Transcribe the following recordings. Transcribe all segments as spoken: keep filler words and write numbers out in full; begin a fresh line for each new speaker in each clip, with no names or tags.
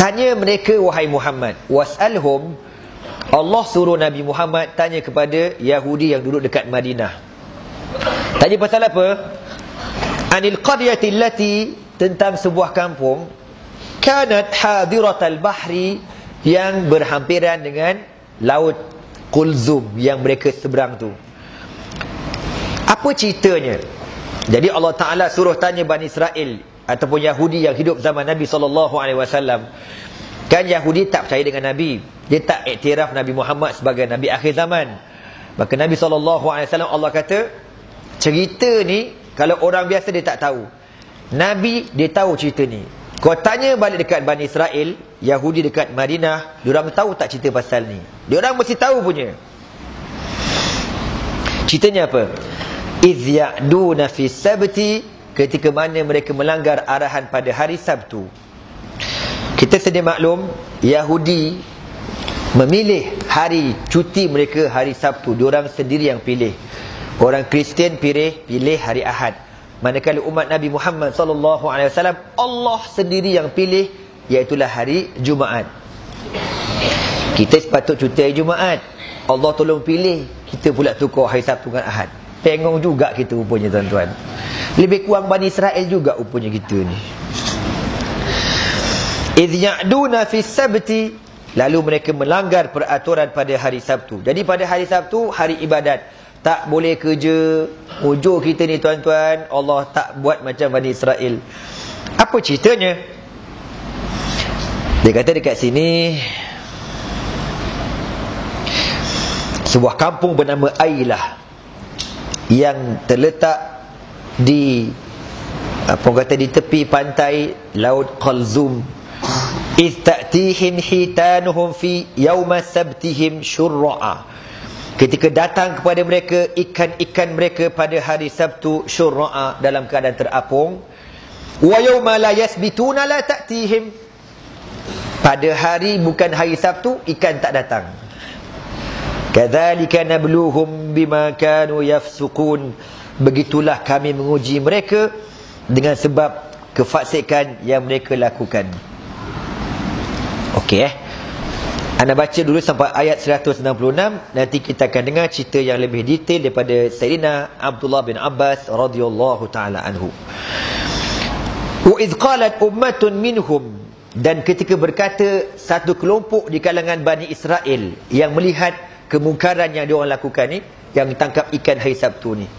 Tanya mereka, wahai Muhammad, was'alhum, Allah suruh Nabi Muhammad tanya kepada Yahudi yang duduk dekat Madinah. Tanya pasal apa? Anil qaryati allati, tentang sebuah kampung, kanat hadiratal bahri, yang berhampiran dengan laut Kulzum, yang mereka seberang tu. Apa ceritanya? Jadi Allah Ta'ala suruh tanya Bani Israel ataupun Yahudi yang hidup zaman Nabi sallallahu alaihi wasallam. Kan Yahudi tak percaya dengan Nabi, dia tak iktiraf Nabi Muhammad sebagai Nabi akhir zaman. Maka Nabi sallallahu alaihi wasallam, Allah kata, cerita ni kalau orang biasa dia tak tahu, Nabi dia tahu cerita ni. Kau tanya balik dekat Bani Israel, Yahudi dekat Madinah, diorang tahu tak cerita pasal ni? Diorang mesti tahu punya. Ceritanya apa? Iz ya'duna fi sabti, ketika mana mereka melanggar arahan pada hari Sabtu. Kita sedia maklum, Yahudi memilih hari cuti mereka hari Sabtu. Diorang sendiri yang pilih. Orang Kristian pilih pilih hari Ahad. Manakala umat Nabi Muhammad sallallahu alaihi wasallam, Allah sendiri yang pilih, iaitulah hari Jumaat. Kita sepatut cuti hari Jumaat, Allah tolong pilih, kita pula tukar hari Sabtu dengan Ahad. Tengok juga kita rupanya, tuan-tuan. Lebih kurang Bani Israel juga rupanya kita ni. Idh ya'duna fi sabti, lalu mereka melanggar peraturan pada hari Sabtu. Jadi pada hari Sabtu, hari ibadat, tak boleh kerja. Ujur kita ni, tuan-tuan, Allah tak buat macam Bani Israel. Apa ceritanya? Dia kata dekat sini, sebuah kampung bernama Ailah, yang terletak di apa kata di tepi pantai laut Kulzum. Iz ta'tihim hitanuhum fi yawma sabtihim syurra'a, ketika datang kepada mereka ikan-ikan mereka pada hari Sabtu syurra'a, dalam keadaan terapung. Wa yawma la yasbituna la ta'tihim, pada hari bukan hari Sabtu ikan tak datang. Kadzalika nabluhum bima kanu yafsukun, begitulah kami menguji mereka dengan sebab kefasikan yang mereka lakukan. Okey eh. Anda baca dulu sampai ayat seratus enam puluh enam, nanti kita akan dengar cerita yang lebih detail daripada Sayyidina Abdullah bin Abbas radhiyallahu taala anhu. Wa idh qalat ummatun minhum, dan ketika berkata satu kelompok di kalangan Bani Israel yang melihat kemungkaran yang diorang lakukan ni, yang tangkap ikan hari Sabtu ni.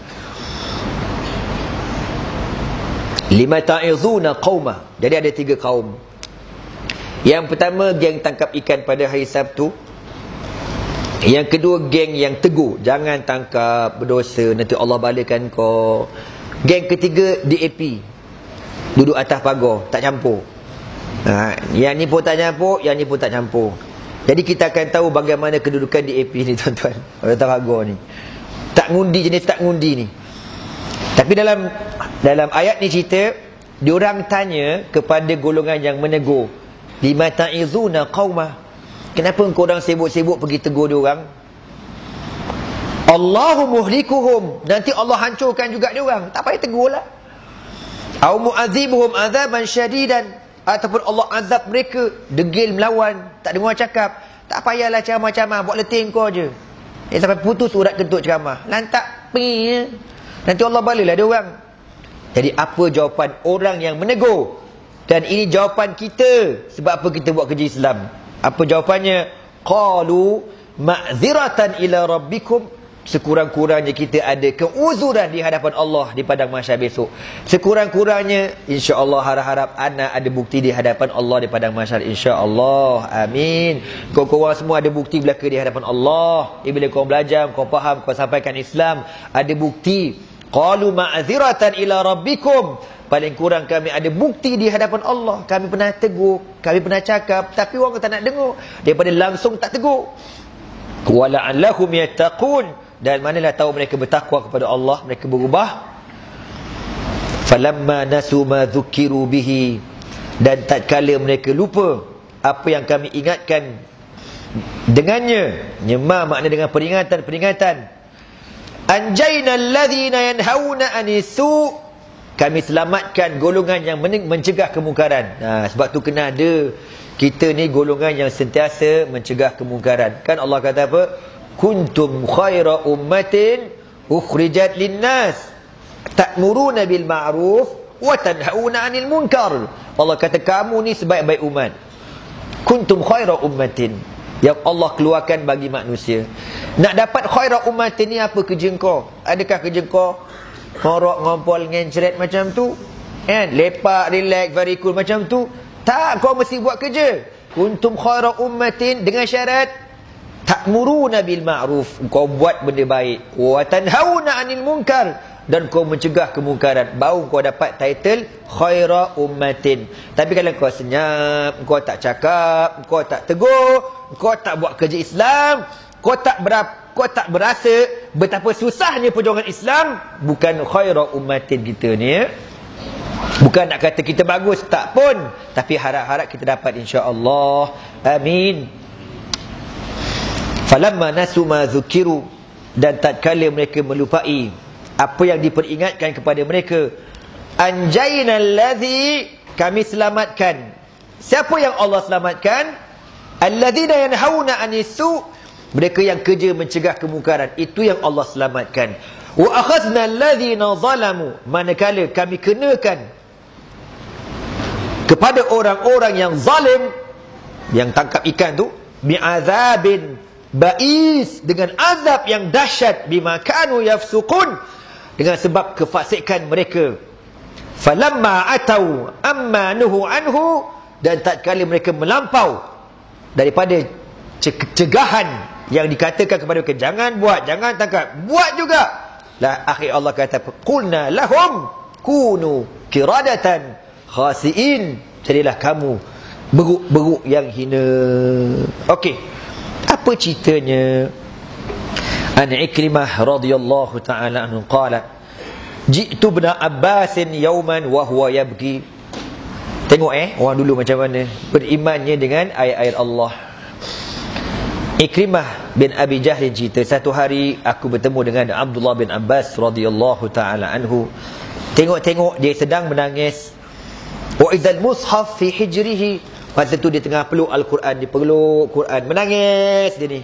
Lima ta'izuna qaumah, jadi ada tiga kaum. Yang pertama, geng tangkap ikan pada hari Sabtu. Yang kedua, geng yang tegur, jangan tangkap, berdosa, nanti Allah balakan kau. Geng ketiga, D A P, duduk atas pagar, tak campur. Ha, yang ni pun tak campur, yang ni pun tak campur. Jadi kita akan tahu bagaimana kedudukan D A P ni, tuan-tuan, orang atas pagar ni. Tak ngundi, jenis tak ngundi ni. Tapi dalam dalam ayat ni cerita, diorang tanya kepada golongan yang menegur, lima ta'izuna qaumah, kenapa engkau orang sibuk-sibuk pergi tegur diorang? Allahu muhlikuhum, nanti Allah hancurkan juga diorang, tak payah tegurlah. Au mu'adzibuhum azaban syadidan, ataupun Allah azab mereka, degil melawan, tak dengar cakap. Tak payahlah ceramah-ceramah, buat letih kau je. Eh, sampai putus urat kentut ceramah, lantak pergi je. Nanti Allah balalah dia orang. Jadi apa jawapan orang yang menegur? Dan ini jawapan kita, sebab apa kita buat kerja Islam. Apa jawapannya? Qalu ma'ziratan ila rabbikum, sekurang-kurangnya kita ada keuzuran di hadapan Allah di padang mahsyar besok. Sekurang-kurangnya, insya-Allah, harap-harap anak ada bukti di hadapan Allah di padang mahsyar, insya-Allah. Amin. Kau korang semua ada bukti belaka di hadapan Allah. Eh, bila kau belajar, kau faham, kau sampaikan Islam, ada bukti. Qalu ma'ziratan ila rabbikum, paling kurang kami ada bukti di hadapan Allah. Kami pernah tegur, kami pernah cakap, tapi orang tak nak dengar, daripada langsung tak tegur. Wala'allahum yattaqun, dan manalah tahu mereka bertakwa kepada Allah, mereka berubah. Falamma nasu ma dzukiru bihi, dan tatkala mereka lupa apa yang kami ingatkan dengannya. Nyema makna dengan peringatan-peringatan. Anjayna alladhina yanhauna anisu, kami selamatkan golongan yang mencegah kemungkaran. Nah, sebab tu kena ada Kita ni golongan yang sentiasa mencegah kemungkaran. Kan Allah kata apa? Kuntum khaira ummatin ukhrijat linnas ta'muruna bil ma'ruf wa tanhauna 'anil munkar. Allah kata kamu ni sebaik-baik umat. Kuntum khaira ummatin, yang Allah keluarkan bagi manusia. Nak dapat khaira ummatin ni apa kerja kau? Adakah kerja kau ngorok, ngompol, ngencret macam tu? Kan? Lepak, relax, very cool macam tu? Tak, kau mesti buat kerja. Kuntum khaira ummatin dengan syarat ta'muruna bil ma'ruf, kau buat benda baik, wa tanhauna 'anil munkar, dan kau mencegah kemungkaran. Baru kau dapat title khaira ummatin. Tapi kalau kau senyap, kau tak cakap, kau tak tegur, kau tak buat kerja Islam, kau tak berapa, kau tak berasa betapa susahnya perjuangan Islam, bukan khaira ummatin kita ni. Ya? Bukan nak kata kita bagus, tak pun, tapi harap-harap kita dapat, insya-Allah. Amin. Falamma nasu ma zukiru, dan tatkala mereka melupai apa yang diperingatkan kepada mereka, anjayna allazi, kami selamatkan. Siapa yang Allah selamatkan? Alladzina yanhauna 'anisu, mereka yang kerja mencegah kemungkaran, itu yang Allah selamatkan. Wa akhadna alladzina zalamu, manakala kami kenakan kepada orang-orang yang zalim, yang tangkap ikan tu, bi'azabin ba'is, dengan azab yang dahsyat, bima kanu yafsukun, dengan sebab kefasikan mereka. Falamma atau amma nuhu anhu, dan tatkala mereka melampau daripada cegahan yang dikatakan kepada mereka, jangan buat, jangan tangkap, buat juga. Lah akhir Allah kata, qulna lahum kunu kiradatan khasiin, jadilah kamu beruk-beruk yang hina. Okey, apa ceritanya? An Ikrimah radhiyallahu ta'ala anhu qala, ji'tu ibn Abbas yawman wa huwa yabki. Tengok eh orang dulu macam mana berimannya dengan ayat-ayat Allah. Ikrimah bin Abi Jahl cerita, satu hari aku bertemu dengan Abdullah bin Abbas radhiyallahu ta'ala anhu. Tengok-tengok dia sedang menangis. Wa idzal mushaf fi hijrihi, masa tu dia tengah peluk Al-Quran, dia peluk Quran, menangis dia ni.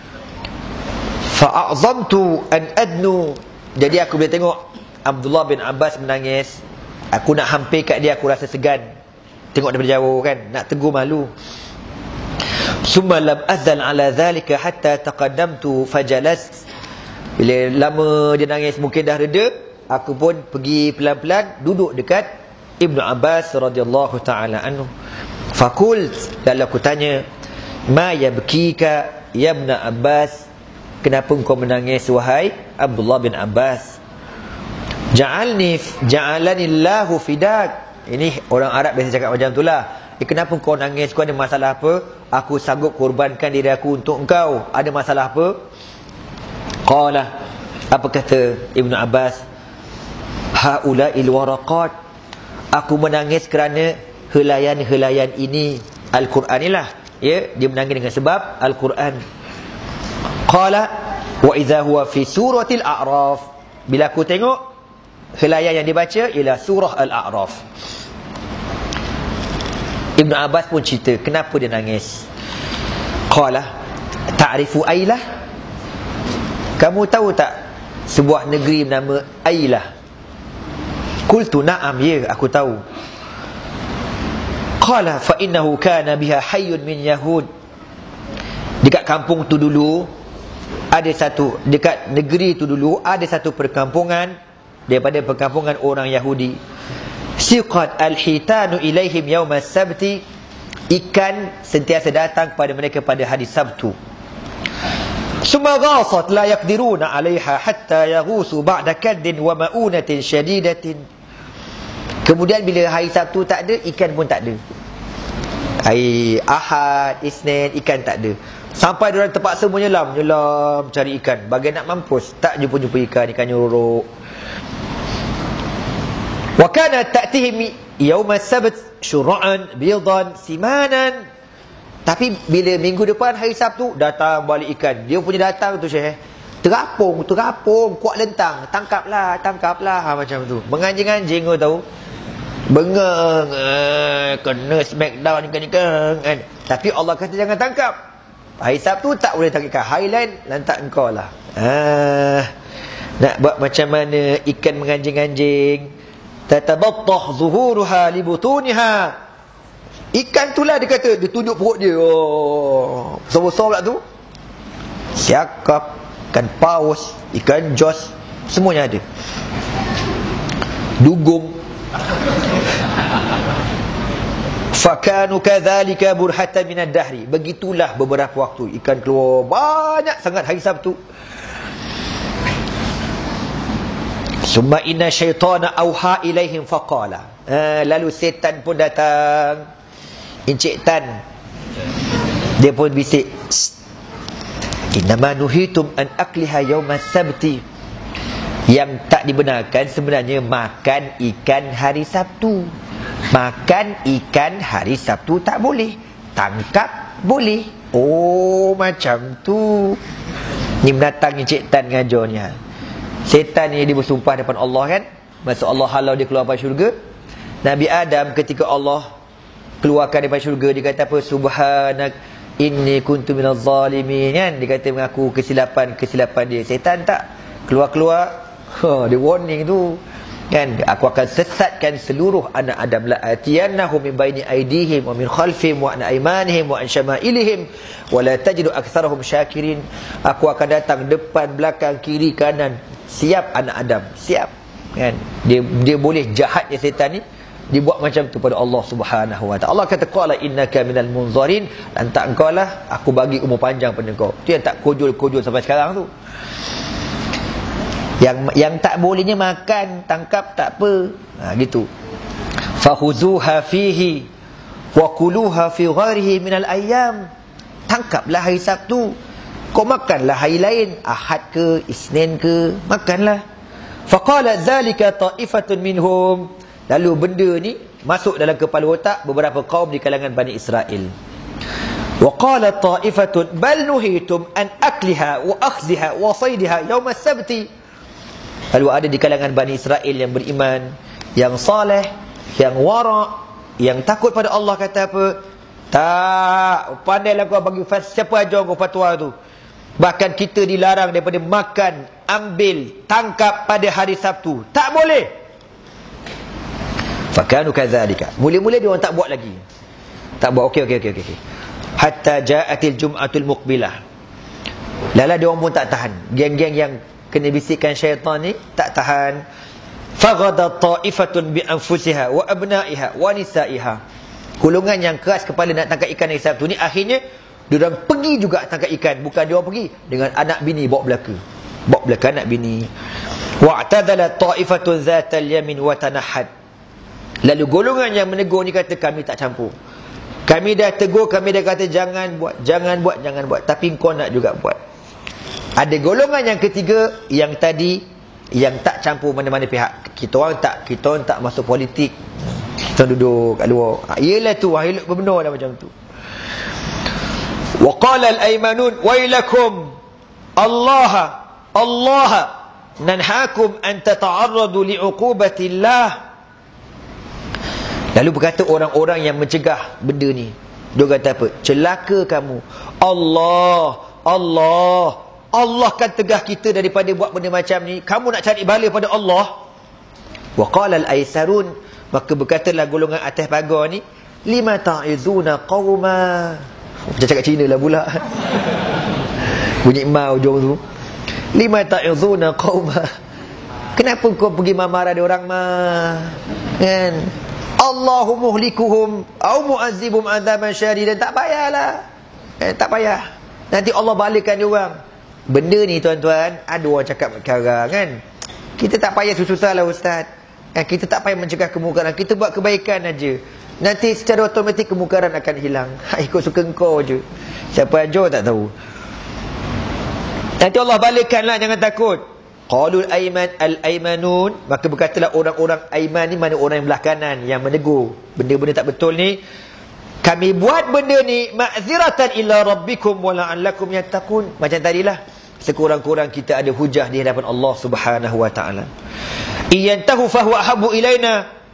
Fa'azamtu an adnu, jadi aku bila tengok Abdullah bin Abbas menangis, aku nak hampir kat dia, aku rasa segan. Tengok daripada jauh kan, nak tegur malu. Summa lam azal ala dhalika hatta taqaddamtu fajalas. Bila lama dia nangis, mungkin dah reda, aku pun pergi pelan-pelan duduk dekat Ibnu Abbas radhiyallahu ta'ala anhu. Fakult, lalu aku tanya, ma yabkika ya Ibnu Abbas, kenapa engkau menangis wahai Abdullah bin Abbas? Ja'alni ja'alani Allahu fidak. Ini orang Arab biasa cakap macam itulah. Eh, kenapa kau nangis? Kau ada masalah apa? Aku sanggup korbankan diri aku untuk engkau. Ada masalah apa? Qala, apa kata Ibnu Abbas? Haula'il waraqat, aku menangis kerana helaian-helaian ini, Al-Quran inilah. Ya, dia menangis dengan sebab Al-Quran. Qala wa idza huwa fi suratil A'raf, bila aku tengok helaian yang dibaca ialah surah Al-A'raf. Ibnu Abbas pun cerita kenapa dia nangis. Qala ta'rifu Ailah, kamu tahu tak sebuah negeri bernama Ailah? Qultu na'am, ya aku tahu. Qala fa innahu kana biha hayyun min yahud, dekat kampung tu dulu ada satu, dekat negeri tu dulu ada satu perkampungan daripada perkampungan orang Yahudi. Siqat al-hitanu ilaihim yawm as-sabti, ikan sentiasa datang kepada mereka pada hari Sabtu. Summa ghasat la yaqdiruna 'alayha hatta yaghusu ba'da kaddin wa ma'unatin shadidatin. Kemudian bila hari Sabtu tak ada, ikan pun tak ada. Hari Ahad, Isnin, ikan tak ada. Sampai diorang terpaksa menyelam, menyelam cari ikan. Bagi nak mampus, tak jumpa-jumpa ikan, ikan nyorok. Wa kana ta'tihim yawm as-sabt syur'an bidan simanan. Tapi bila minggu depan hari Sabtu, datang balik ikan. Dia punya datang tu Syekh, terapung, terapung, kuat lentang, tangkaplah, tangkaplah, ha, macam tu. Menganjing-anjing kau tahu. Bengang, eh, kena smackdown kan, kan. Tapi Allah kata jangan tangkap. Hari Sabtu tak boleh tangkap. Hari lain lantak engkau lah. Ah, nak buat macam mana ikan menganjing-anjing. Tatabattah zuhuruha libutuniha. Ikan tu lah dia kata, dia tunjuk perut dia. Oh, besar-besar pula tu. Siakap, ikan paus, ikan jos, semuanya ada. Dugong. Fakanu kadzalika burhatan minad dahri. Begitulah beberapa waktu ikan keluar banyak sangat hari Sabtu. Summa inna syaitana auha ilaihim faqala. Ha, lalu setan pun datang. Encik Tan dia pun bisik, innama nuhitum an akliha yaumas sabti. Yang tak dibenarkan sebenarnya makan ikan hari Sabtu. Makan ikan hari Sabtu tak boleh. Tangkap boleh. Oh, macam tu. Ni menatang Encik Tan ngajarnya. Setan ni dia bersumpah depan Allah kan. Masa Allah halau dia keluar dari syurga. Nabi Adam ketika Allah keluarkan daripada syurga, dia kata apa? Subhanak inni kuntu minaz zalimin kan. Dia kata mengaku kesilapan-kesilapan dia. Setan tak keluar-keluar. Ha, dia warning tu kan, aku akan sesatkan seluruh anak Adam, la atiyannahum min baini aydihim wa min khalfihim wa an aymanihim wa an syama'ilihim wa la tajidu aktsarahum syakirin. Aku akan datang depan, belakang, kiri, kanan. Siap anak Adam, siap kan. Dia dia boleh jahatnya setan ni dibuat macam tu pada Allah Subhanahu wa taala. Allah kata qala innaka minal munzarin, lantak engkau lah aku bagi umur panjang pada kau. Tu yang tak kojol-kojol sampai sekarang tu. Yang yang tak bolehnya makan, tangkap tak apa. Ha, gitu. Fakhuzuha fihi wa kuluha fi ghairihi minal ayyam. Tangkaplah hari Sabtu. Kau makanlah hari lain, Ahad ke, Isnin ke, makanlah. Faqala dzalika ta'ifatun minhum. Lalu benda ni masuk dalam kepala otak beberapa kaum di kalangan Bani Israel. Wa qala ta'ifatun bal nuhitum an akliha wa akhziha wa saydiha yawm as-sabti. Lalu ada di kalangan Bani Israel yang beriman, yang saleh, yang wara', yang takut pada Allah, kata apa? Tak, pandailah kau bagi siapa ajar kau fatwa tu. Bahkan kita dilarang daripada makan, ambil, tangkap pada hari Sabtu. Tak boleh. Fakanu kadzalika. Mula-mula dia orang tak buat lagi. Tak buat. Okey okey okey okey. Hatta ja'atil jum'atul muqbilah. Lala dia orang pun tak tahan. Geng-geng yang kena bisikan syaitan ni tak tahan. Faghada ta'ifatun bi anfusiha wa abna'iha wa nisa'iha. Golongan yang keras kepala nak tangkap ikan hari Sabtu ni, akhirnya diorang pergi juga tangkap ikan. Bukan dia orang pergi dengan anak bini bawa belaka. Bawa belaka anak bini. Wa'tadala ta'ifatun zatal yamin wa tanahad. Lalu golongan yang menegur ni kata kami tak campur. Kami dah tegur, kami dah kata jangan buat, jangan buat, jangan buat. Tapi kau nak juga buat. Ada golongan yang ketiga yang tadi yang tak campur mana-mana pihak. Kita orang tak, kita orang tak masuk politik. Kita duduk kat luar. Iyalah tu, wahai benar dah macam tu. Wa qala al-aymanun wailakum Allah Allah nanhaakum an tata'arradu li'uqubatillah. Lalu berkata orang-orang yang mencegah benda ni, dia kata apa? Celaka kamu. Allah Allah Allah kan tegah kita daripada buat benda macam ni. Kamu nak cari bala pada Allah. Wa qala al-aysarun, maka berkatalah golongan atas pagar ni, lima ta'izuna qauma. Macam cakap Cina lah pula. Bunyi ma ujung tu. Lima ta'izuna qauma. Kenapa kau pergi marah dia orang mah? Kan? Allahu muhlikuhum au mu'azzibum adzaban syadidan. Tak payahlah. Eh, tak payah. Nanti Allah balikkan dia orang. Benda ni tuan-tuan, ada orang cakap sekarang kan, kita tak payah susah-susah lah ustaz kan, kita tak payah mencegah kemungkaran, kita buat kebaikan aja, nanti secara automatik kemungkaran akan hilang. Ha, ikut suka engkau je. Siapa ajar tak tahu. Nanti Allah balikkanlah, jangan takut. Qalul ayman al-aymanun, maka berkatalah orang-orang ayman ni, mana orang yang belah kanan, yang menegur benda-benda tak betul ni, kami buat benda ni ma'ziratan ila rabbikum wa la'allakum yattaqun. Macam tadilah, sekurang-kurang kita ada hujah di hadapan Allah Subhanahu wa taala. Iyantahu fahuwa ahabbu ilaina.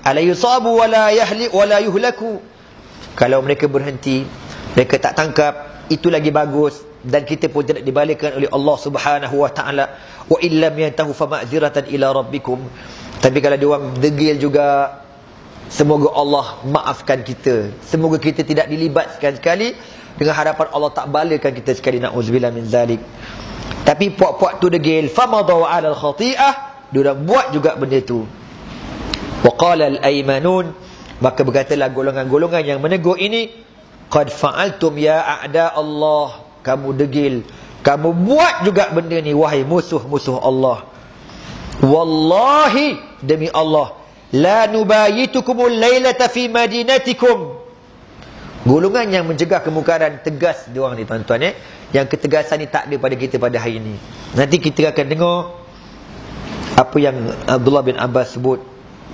ala yusabu wala yahli wala yuhlaku. Kalau mereka berhenti, mereka tak tangkap, itu lagi bagus, dan kita pun tidak dibalikkan oleh Allah Subhanahu wa taala. Wa illam yantahu fa ma'ziratan ila rabbikum. Tapi kalau dia orang degil juga, semoga Allah maafkan kita. Semoga kita tidak dilibatkan sekali, dengan harapan Allah tak balakan kita sekali, na'udzubillah min zalik. Tapi puak-puak tu degil, famadaw 'ala al-khati'ah, dia orang buat juga benda tu. Wa qala al-aymanun, maka berkatalah golongan-golongan yang menegur ini, qad fa'altum ya a'da Allah, kamu degil, kamu buat juga benda ni wahai musuh-musuh Allah. Wallahi, demi Allah, la nubayitukumul lailata fi madinatikum. Golongan yang mencegah kemungkaran, tegas dia orang ni tuan-tuan, eh? Yang ketegasan ni tak ada pada kita pada hari ini. Nanti kita akan dengar apa yang Abdullah bin Abbas sebut.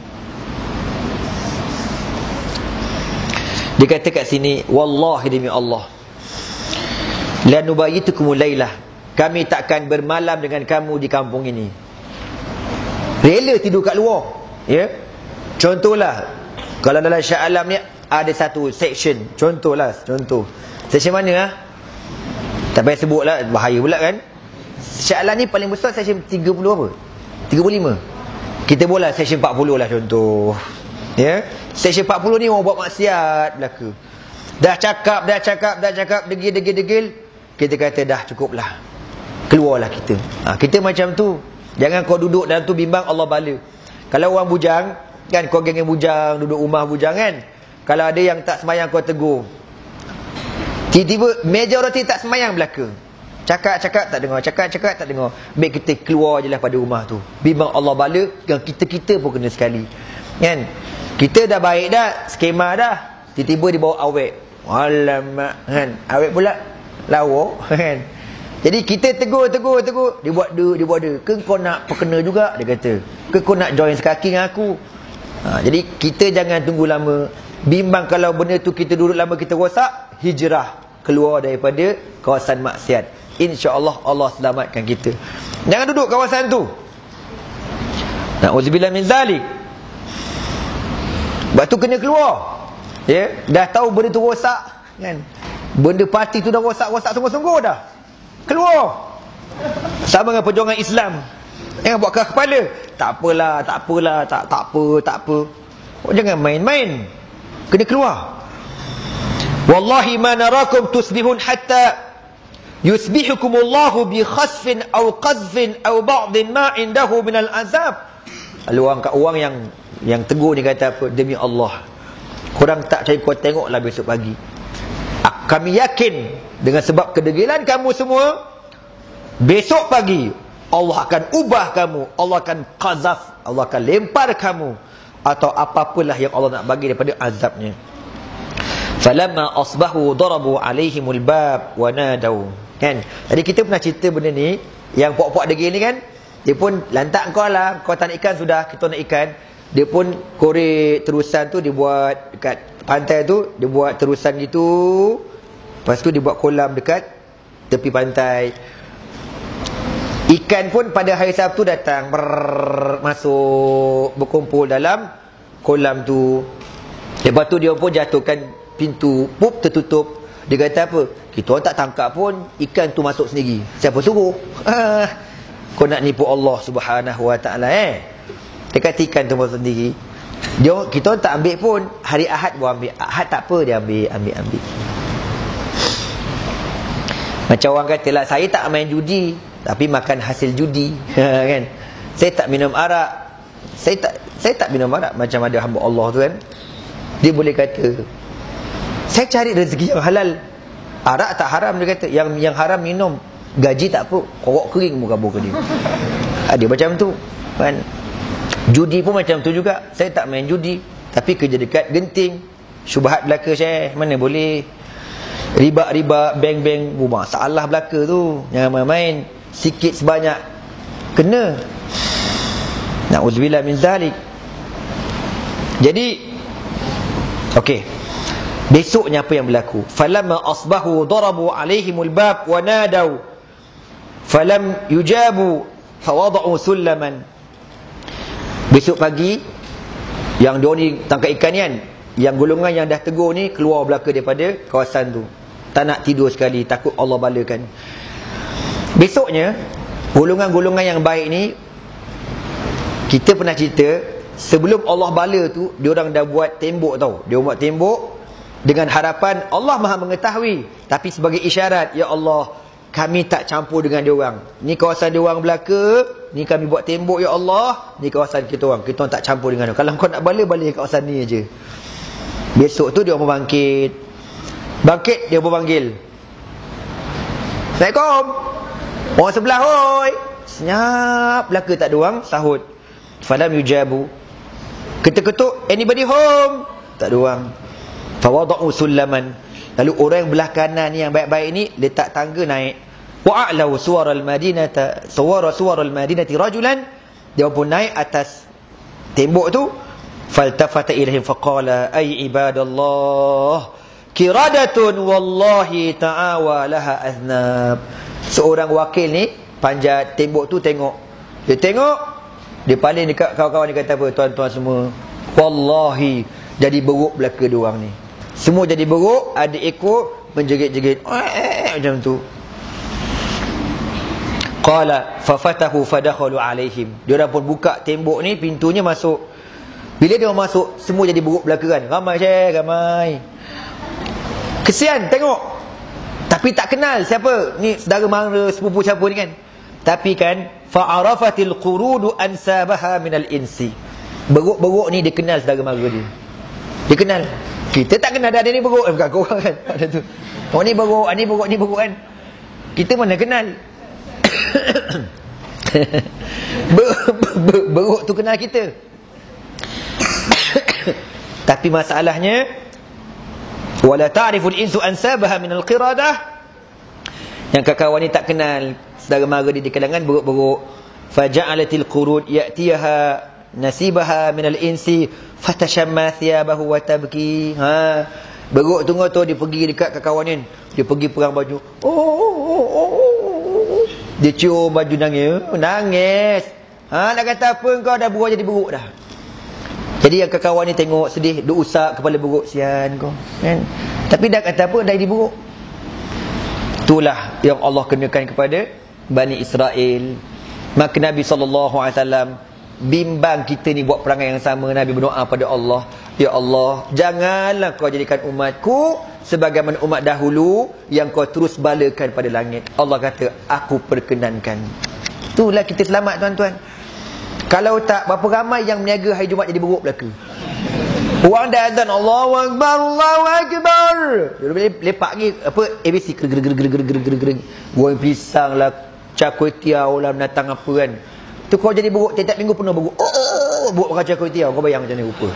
Dia kata kat sini, wallahi demi Allah, la nubayitukumul lailah, kami takkan bermalam dengan kamu di kampung ini. Rela tidur kat luar, ya. Contohlah, kalau dalam Shah Alam ni ada satu section, contohlah, contoh section mana lah, tak payah sebut lah, bahaya pula kan. Shah Alam ni paling besar section tiga puluh apa, tiga puluh lima. Kita bola section empat puluh lah contoh, ya. Section empat puluh ni orang buat maksiat belaka. Dah cakap, dah cakap, dah cakap, degil, degil, degil, kita kata dah cukup lah, keluarlah kita. ha, Kita macam tu. Jangan kau duduk dalam tu bimbang, Allah bala. Kalau orang bujang kan, kau geng bujang, duduk rumah bujang kan, kalau ada yang tak semayang kau tegur, tiba-tiba majoriti tak semayang belaka, cakap-cakap tak dengar, cakap-cakap tak dengar, baik kita keluar je lah pada rumah tu, bimbang Allah bala. Dan kita-kita pun kena sekali kan. Kita dah baik dah, skema dah, tiba-tiba dia bawa awet, alamak kan, awet pula lawa kan. Jadi kita tegur, tegur, tegur, dia buat dia, dia buat dia, ke kau nak perkena juga, dia kata, ke kau nak join sekaki dengan aku. ha, Jadi kita jangan tunggu lama. Bimbang kalau benda tu kita duduk lama, kita rosak, hijrah, keluar daripada kawasan maksiat. InsyaAllah Allah selamatkan kita. Jangan duduk kawasan tu. Na'udzubillah min zalik. Sebab tu kena keluar, ya. Dah tahu benda tu rosak kan, benda parti tu dah rosak-rosak sungguh-sungguh dah, keluar. Sama dengan perjuangan Islam, jangan buat keras kepala, tak apalah, tak apalah, tak tak apa, tak apa. Oh, jangan main-main, kena keluar. Wallahi ma narakum tusbihun hatta yusbihukumullahu bi khasfin aw qazfin aw ba'din ma indahu minal azab. Lalu orang kat orang yang yang tegur ni kata apa? Demi Allah, korang tak cari, kau tengoklah besok pagi, kami yakin dengan sebab kedegilan kamu semua, besok pagi Allah akan ubah kamu, Allah akan qazaf, Allah akan lempar kamu, atau apa-apalah yang Allah nak bagi daripada azabnya. Falamma asbahu darabu alaihimul bab wa nadau. Kan? Jadi kita pernah cerita benda ni, yang puak-puak degil ni kan, dia pun lantak kau lah, kau tak nak ikan, sudah kita nak ikan. Dia pun korek terusan tu, dia buat dekat pantai tu, dia buat terusan gitu. Lepas tu dia buat kolam dekat tepi pantai. Ikan pun pada hari Sabtu datang, brrr, masuk, berkumpul dalam kolam tu. Lepas tu dia pun jatuhkan pintu, pup, tertutup. Dia kata apa? Kita orang tak tangkap pun, ikan tu masuk sendiri. Siapa suruh? Kau nak nipu Allah Subhanahu wa taala, eh? Dekat ikan tu masuk sendiri. Dia, kita orang tak ambil pun. Hari Ahad buat ambil. Ahad tak apa, dia ambil, ambil, ambil. Macam orang kata lah, saya tak main judi, tapi makan hasil judi. Kan? Saya tak minum arak, Saya tak saya tak minum arak. Macam ada hamba Allah tu kan, dia boleh kata, saya cari rezeki yang halal. Arak tak haram, dia kata. Yang yang haram minum. Gaji tak apa, korok kering muka kabur ke dia. Ada macam tu kan. Judi pun macam tu juga. Saya tak main judi, tapi kerja dekat genting. Syubhat belaka Syekh, mana boleh. Riba-riba, bank-bank, masalah belaka tu. Jangan main-main. Sikit sebanyak kena. Na'udzubillah min zalik. Jadi okey, besoknya apa yang berlaku? Falamma asbahu darabu alaihimul bab wa nadau falam yujabu fawada'u sullaman. Besok pagi Yang dia ni tangkap ikan ni kan, yang golongan yang dah tegur ni keluar belaka daripada kawasan tu. Tak nak tidur sekali, takut Allah balakan. Besoknya, golongan-golongan yang baik ni, kita pernah cerita, sebelum Allah bala tu, dia orang dah buat tembok tau. Dia buat tembok dengan harapan Allah Maha mengetahui, tapi sebagai isyarat, ya Allah, kami tak campur dengan dia orang. Ni kawasan dia orang belaka, ni kami buat tembok ya Allah, ni kawasan kita orang. Kita orang tak campur dengan dia. Kalau kau nak bala, bala kawasan ni aja. Besok tu dia orang bangkit. Bangkit dia berpanggil. Assalamualaikum. Orang sebelah, hoi. Senyap, belaka tak ada orang, sahut. Falam yujabu. Ketuk-ketuk, anybody home? Tak ada orang. Fawada'u sullaman. Lalu orang yang belah kanan ni yang baik-baik ni letak tangga naik. Wa a'lau suwaral madinata suwara suwaral madinati rajulan. Dia pun naik atas tembok tu. Faltafata ilaihim faqala ay ibadallah kiradatun wallahi ta'awa laha aznab. Seorang wakil ni panjat tembok tu tengok. Dia tengok, dia paling dekat kawan-kawan dia kata apa? Tuan-tuan semua, wallahi jadi beruk belaka dia orang ni. Semua jadi beruk, ada ekor menjerit-jerit macam tu. Qala fafatahu fadakhalu alaihim. Dia orang pun buka tembok ni, pintunya masuk. Bila dia orang masuk, semua jadi beruk belaka kan. Ramai syekh, ramai. Kesian tengok. Tapi tak kenal siapa ni, saudara mara, sepupu siapa ni kan. Tapi kan fa'arafatil qurudu ansabaha minal insi. Beruk-beruk ni dia kenal saudara mara dia. Dia kenal. Kita tak kenal ada ni beruk, eh, bukan korang kan. Ada tu. Oh ni beruk, ni beruk, ni beruk kan. Kita mana kenal. ber, ber, ber, beruk tu kenal kita. Tapi masalahnya, wala ta'riful insu ansabaha minal qiradah. Yang kawan ni tak kenal saudara mara dia di kalangan beruk-beruk. Faja'alatil qurud ya'tiyaha nasibaha minal insi fatashamma thiyabahu wa tabki. Ha, beruk tunggu tu dia pergi dekat kawan ni, dia pergi perang baju. Oh, oh, oh, oh, oh. Dia cium baju nangis, nangis. Ha, nak kata apa kau dah beruk jadi beruk dah. Jadi yang kawan ni tengok sedih, duk usap kepala beruk, sian kau kan. Tapi dah kata apa, dah jadi beruk. Itulah yang Allah kenakan kepada Bani Israel. Maka Nabi sallallahu alaihi wasallam bimbang kita ni buat perangai yang sama. Nabi berdoa pada Allah, ya Allah, janganlah kau jadikan umatku sebagaimana umat dahulu yang kau terus balakan pada langit. Allah kata, aku perkenankan. Itulah kita selamat tuan-tuan. Kalau tak, berapa ramai yang meniaga hari Jumaat jadi beruk belaka. Orang dah azan, Allahu Akbar, Allahu Akbar, dia lepak lagi apa, A B C gerger-gerger-gerger-gerger, goreng pisang lah, cakwe tiaw lah, binatang apa kan. Tu kau jadi beruk, tiap minggu penuh beruk. Oh, oh, oh, beruk makan cakwe tiaw. Kau bayang macam ni rupa.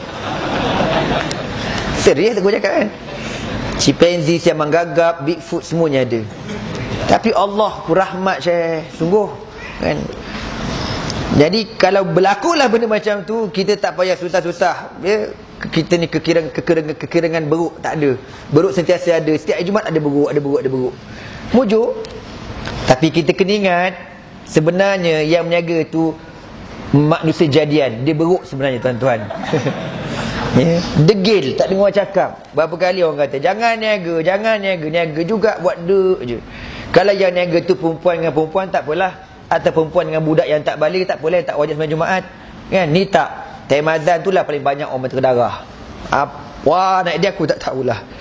Serius aku cakap kan. Chimpanzee, siamang gagap, Bigfoot, semuanya ada. Tapi Allah rahmat saya, sungguh kan. Jadi kalau berlakulah benda macam tu, kita tak payah susah-susah. Ya, kita ni kekirangan kekirangan kekirangan beruk tak ada. Beruk sentiasa ada. Setiap Jumaat ada beruk, ada beruk, ada beruk. Mujuk. Tapi kita kena ingat, sebenarnya yang meniaga tu manusia jadian. Dia beruk sebenarnya tuan-tuan. Ya, degil, tak dengar cakap. Berapa kali orang kata, jangan niaga, jangan niaga, niaga juga buat duk je. Kalau yang niaga tu perempuan dengan perempuan, tak apalah. Atau perempuan dengan budak yang tak balik, tak boleh, tak wajib sembahyang Jumaat. Kan? Ni tak. Time azan tu lah paling banyak orang terdarah. Apa nak dia aku tak tahulah.